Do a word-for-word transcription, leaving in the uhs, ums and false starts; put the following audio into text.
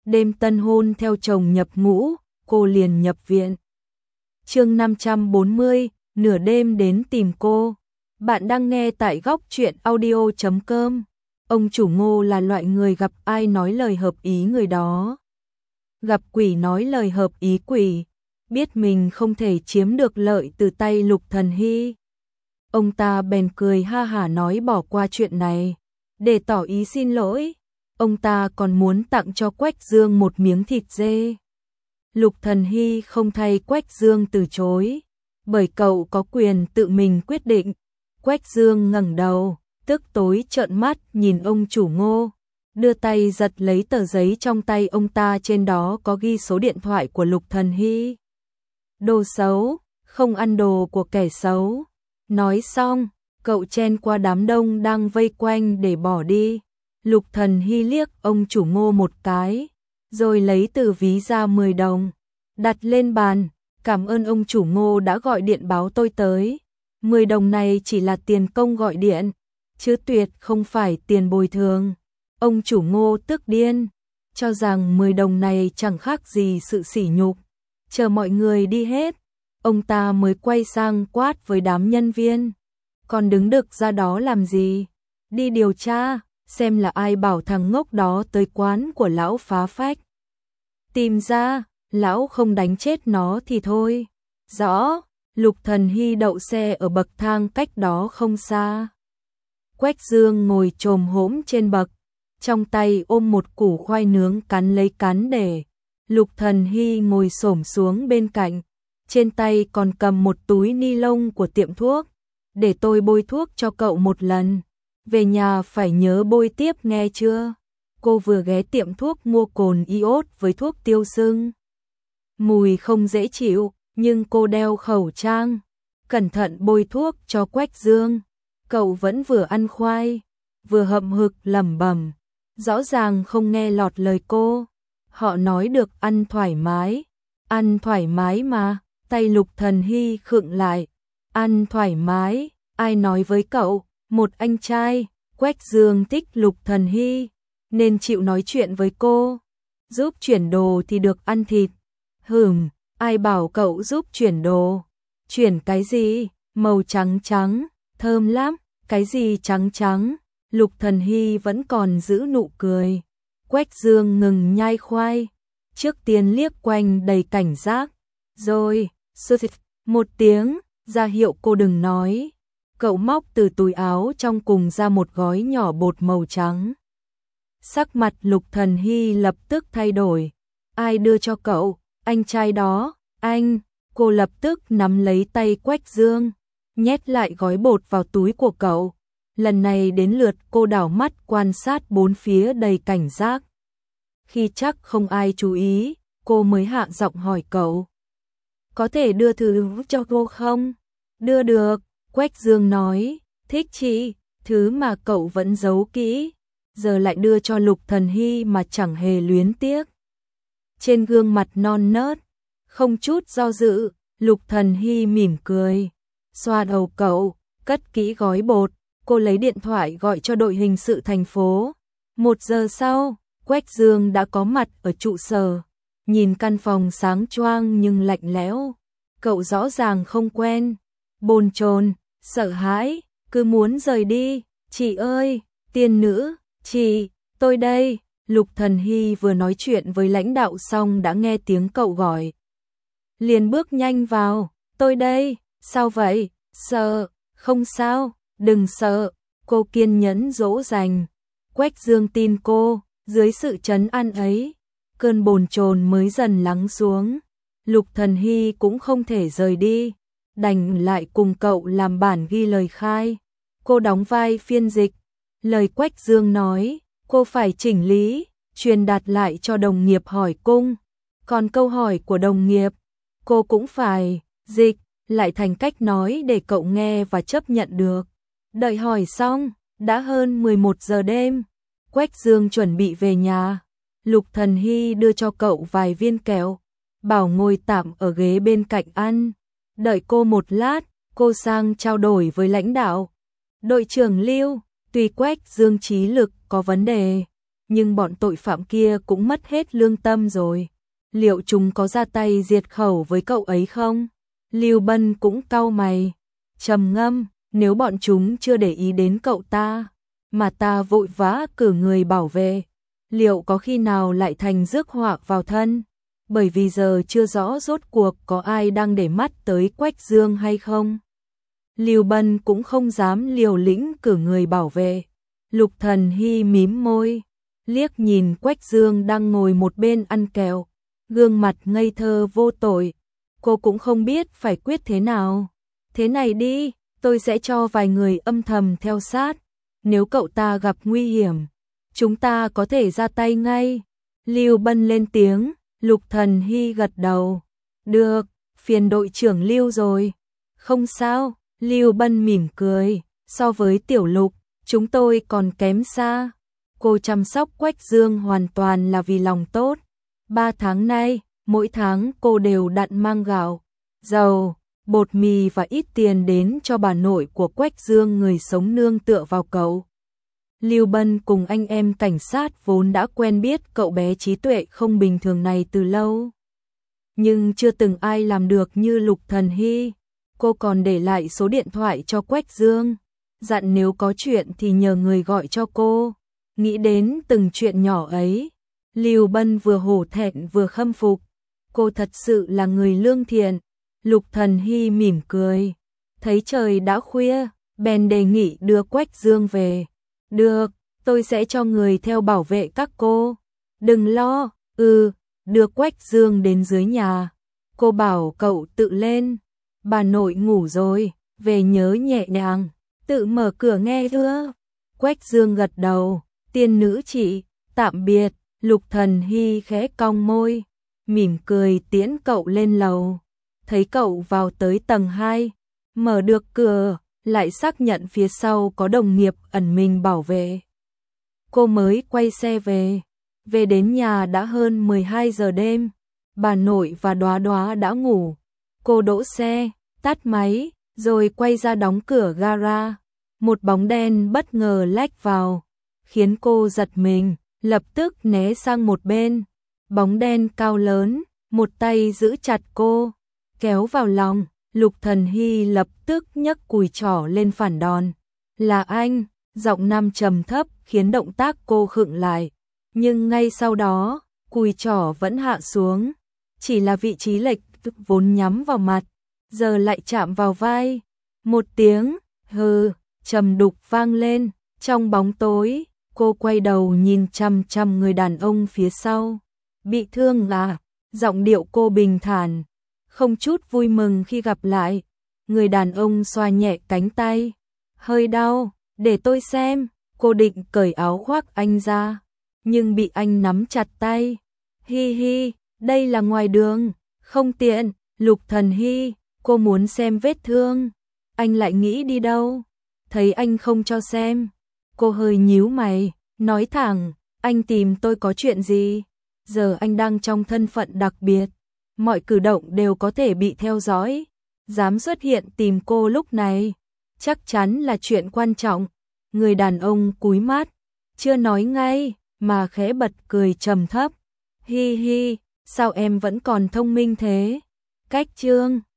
đêm tân hôn theo chồng nhập ngũ, cô liền nhập viện. Chương năm trăm bốn mươi, nửa đêm đến tìm cô. Bạn đang nghe tại góc truyện audio chấm com. Ông chủ Ngô là loại người gặp ai nói lời hợp ý người đó. Gặp quỷ nói lời hợp ý quỷ, biết mình không thể chiếm được lợi từ tay Lục Thần Hy. Ông ta bèn cười ha hả nói bỏ qua chuyện này, để tỏ ý xin lỗi. Ông ta còn muốn tặng cho Quách Dương một miếng thịt dê. Lục Thần Hy không thay Quách Dương từ chối, bởi cậu có quyền tự mình quyết định. Quách Dương ngẩng đầu, tức tối trợn mắt nhìn ông chủ Ngô, đưa tay giật lấy tờ giấy trong tay ông ta, trên đó có ghi số điện thoại của Lục Thần Hy. Đồ xấu, không ăn đồ của kẻ xấu. Nói xong, cậu chen qua đám đông đang vây quanh để bỏ đi. Lục Thần Hy liếc ông chủ Ngô một cái, rồi lấy từ ví ra mười đồng, đặt lên bàn. Cảm ơn ông chủ Ngô đã gọi điện báo tôi tới. mười đồng này chỉ là tiền công gọi điện, chứ tuyệt không phải tiền bồi thường. Ông chủ Ngô tức điên, cho rằng mười đồng này chẳng khác gì sự sỉ nhục. Chờ mọi người đi hết, ông ta mới quay sang quát với đám nhân viên. Còn đứng đực ra đó làm gì? Đi điều tra, xem là ai bảo thằng ngốc đó tới quán của lão phá phách. Tìm ra, lão không đánh chết nó thì thôi. Rõ. Lục Thần Hy đậu xe ở bậc thang cách đó không xa. Quách Dương ngồi chồm hổm trên bậc, trong tay ôm một củ khoai nướng cắn lấy cắn để. Lục Thần Hy ngồi xổm xuống bên cạnh, trên tay còn cầm một túi ni lông của tiệm thuốc. Để tôi bôi thuốc cho cậu một lần, về nhà phải nhớ bôi tiếp nghe chưa? Cô vừa ghé tiệm thuốc mua cồn iốt với thuốc tiêu sưng. Mùi không dễ chịu, nhưng cô đeo khẩu trang, cẩn thận bôi thuốc cho Quách Dương. Cậu vẫn vừa ăn khoai, vừa hậm hực lẩm bẩm, rõ ràng không nghe lọt lời cô. Họ nói được ăn thoải mái, ăn thoải mái mà. Tay Lục Thần Hy khựng lại. Ăn thoải mái, ai nói với cậu? Một anh trai. Quách Dương thích Lục Thần Hy, nên chịu nói chuyện với cô. Giúp chuyển đồ thì được ăn thịt. Hừm, ai bảo cậu giúp chuyển đồ? Chuyển cái gì? Màu trắng trắng, thơm lắm. Cái gì trắng trắng? Lục Thần Hy vẫn còn giữ nụ cười. Quách Dương ngừng nhai khoai, trước tiên liếc quanh đầy cảnh giác, rồi sơ thịt một tiếng, ra hiệu cô đừng nói. Cậu móc từ túi áo trong cùng ra một gói nhỏ bột màu trắng. Sắc mặt Lục Thần Hy lập tức thay đổi. Ai đưa cho cậu? Anh trai đó. Anh. Cô lập tức nắm lấy tay Quách Dương, nhét lại gói bột vào túi của cậu. Lần này đến lượt cô đảo mắt quan sát bốn phía đầy cảnh giác. Khi chắc không ai chú ý, cô mới hạ giọng hỏi cậu. Có thể đưa thứ cho cô không? Đưa được, Quách Dương nói. Thích chị, thứ mà cậu vẫn giấu kỹ, giờ lại đưa cho Lục Thần Hy mà chẳng hề luyến tiếc. Trên gương mặt non nớt, không chút do dự, Lục Thần Hy mỉm cười, xoa đầu cậu, cất kỹ gói bột. Cô lấy điện thoại gọi cho đội hình sự thành phố. Một giờ sau, Quách Dương đã có mặt ở trụ sở. Nhìn căn phòng sáng choang nhưng lạnh lẽo, cậu rõ ràng không quen, bồn chồn, sợ hãi, cứ muốn rời đi. Chị ơi, tiên nữ, chị, tôi đây. Lục Thần Hy vừa nói chuyện với lãnh đạo xong đã nghe tiếng cậu gọi. Liền bước nhanh vào. Tôi đây. Sao vậy? Sợ? Không sao, đừng sợ. Cô kiên nhẫn dỗ dành. Quách Dương tin cô. Dưới sự trấn an ấy, cơn bồn chồn mới dần lắng xuống. Lục Thần Hy cũng không thể rời đi, đành lại cùng cậu làm bản ghi lời khai. Cô đóng vai phiên dịch. Lời Quách Dương nói, cô phải chỉnh lý, truyền đạt lại cho đồng nghiệp hỏi cung. Còn câu hỏi của đồng nghiệp, cô cũng phải dịch lại thành cách nói để cậu nghe và chấp nhận được. Đợi hỏi xong, đã hơn mười một giờ đêm. Quách Dương chuẩn bị về nhà. Lục Thần Hy đưa cho cậu vài viên kẹo, bảo ngồi tạm ở ghế bên cạnh ăn. Đợi cô một lát, cô sang trao đổi với lãnh đạo. Đội trưởng Lưu, tuy Quách Dương trí lực có vấn đề, nhưng bọn tội phạm kia cũng mất hết lương tâm rồi. Liệu chúng có ra tay diệt khẩu với cậu ấy không? Lưu Bân cũng cau mày, trầm ngâm, nếu bọn chúng chưa để ý đến cậu ta, mà ta vội vã cử người bảo vệ, liệu có khi nào lại thành rước họa vào thân? Bởi vì giờ chưa rõ rốt cuộc có ai đang để mắt tới Quách Dương hay không. Lưu Bân cũng không dám liều lĩnh cử người bảo vệ. Lục Thần Hy mím môi, liếc nhìn Quách Dương đang ngồi một bên ăn kẹo, gương mặt ngây thơ vô tội. Cô cũng không biết phải quyết thế nào. Thế này đi, tôi sẽ cho vài người âm thầm theo sát. Nếu cậu ta gặp nguy hiểm, chúng ta có thể ra tay ngay. Lưu Bân lên tiếng, Lục Thần Hy gật đầu. Được, phiền đội trưởng Lưu rồi. Không sao, Lưu Bân mỉm cười, so với Tiểu Lục, chúng tôi còn kém xa. Cô chăm sóc Quách Dương hoàn toàn là vì lòng tốt. Ba tháng nay, mỗi tháng cô đều đặn mang gạo, dầu, bột mì và ít tiền đến cho bà nội của Quách Dương, người sống nương tựa vào cậu. Lưu Bân cùng anh em cảnh sát vốn đã quen biết cậu bé trí tuệ không bình thường này từ lâu. Nhưng chưa từng ai làm được như Lục Thần Hy. Cô còn để lại số điện thoại cho Quách Dương, dặn nếu có chuyện thì nhờ người gọi cho cô. Nghĩ đến từng chuyện nhỏ ấy, Lưu Bân vừa hổ thẹn vừa khâm phục. Cô thật sự là người lương thiện. Lục Thần Hy mỉm cười, thấy trời đã khuya, bèn đề nghị đưa Quách Dương về. Được, tôi sẽ cho người theo bảo vệ các cô. Đừng lo, ừ, đưa Quách Dương đến dưới nhà. Cô bảo cậu tự lên, bà nội ngủ rồi, về nhớ nhẹ nhàng, tự mở cửa nghe ưa. Quách Dương gật đầu, tiên nữ chị, tạm biệt. Lục Thần Hy khẽ cong môi, mỉm cười tiễn cậu lên lầu. Thấy cậu vào tới tầng hai, mở được cửa, lại xác nhận phía sau có đồng nghiệp ẩn mình bảo vệ. Cô mới quay xe về. Về đến nhà đã hơn mười hai giờ đêm. Bà nội và Đóa Đóa đã ngủ. Cô đỗ xe, tắt máy, rồi quay ra đóng cửa gara. Một bóng đen bất ngờ lách vào, khiến cô giật mình, lập tức né sang một bên. Bóng đen cao lớn, một tay giữ chặt cô, kéo vào lòng. Lục Thần Hy lập tức nhấc cùi trỏ lên phản đòn. Là anh, giọng nam trầm thấp khiến động tác cô khựng lại. Nhưng ngay sau đó, cùi trỏ vẫn hạ xuống. Chỉ là vị trí lệch vốn nhắm vào mặt, giờ lại chạm vào vai. Một tiếng, hừ, trầm đục vang lên. Trong bóng tối, cô quay đầu nhìn chằm chằm người đàn ông phía sau. Bị thương à? Giọng điệu cô bình thản, không chút vui mừng khi gặp lại. Người đàn ông xoa nhẹ cánh tay. Hơi đau, để tôi xem. Cô định cởi áo khoác anh ra, nhưng bị anh nắm chặt tay. Hi hi, đây là ngoài đường, không tiện. Lục Thần Hy, cô muốn xem vết thương. Anh lại nghĩ đi đâu? Thấy anh không cho xem. Cô hơi nhíu mày, nói thẳng, anh tìm tôi có chuyện gì? Giờ anh đang trong thân phận đặc biệt, mọi cử động đều có thể bị theo dõi. Dám xuất hiện tìm cô lúc này, chắc chắn là chuyện quan trọng. Người đàn ông cúi mắt, chưa nói ngay, mà khẽ bật cười trầm thấp. Hi hi, sao em vẫn còn thông minh thế? Cách Trương,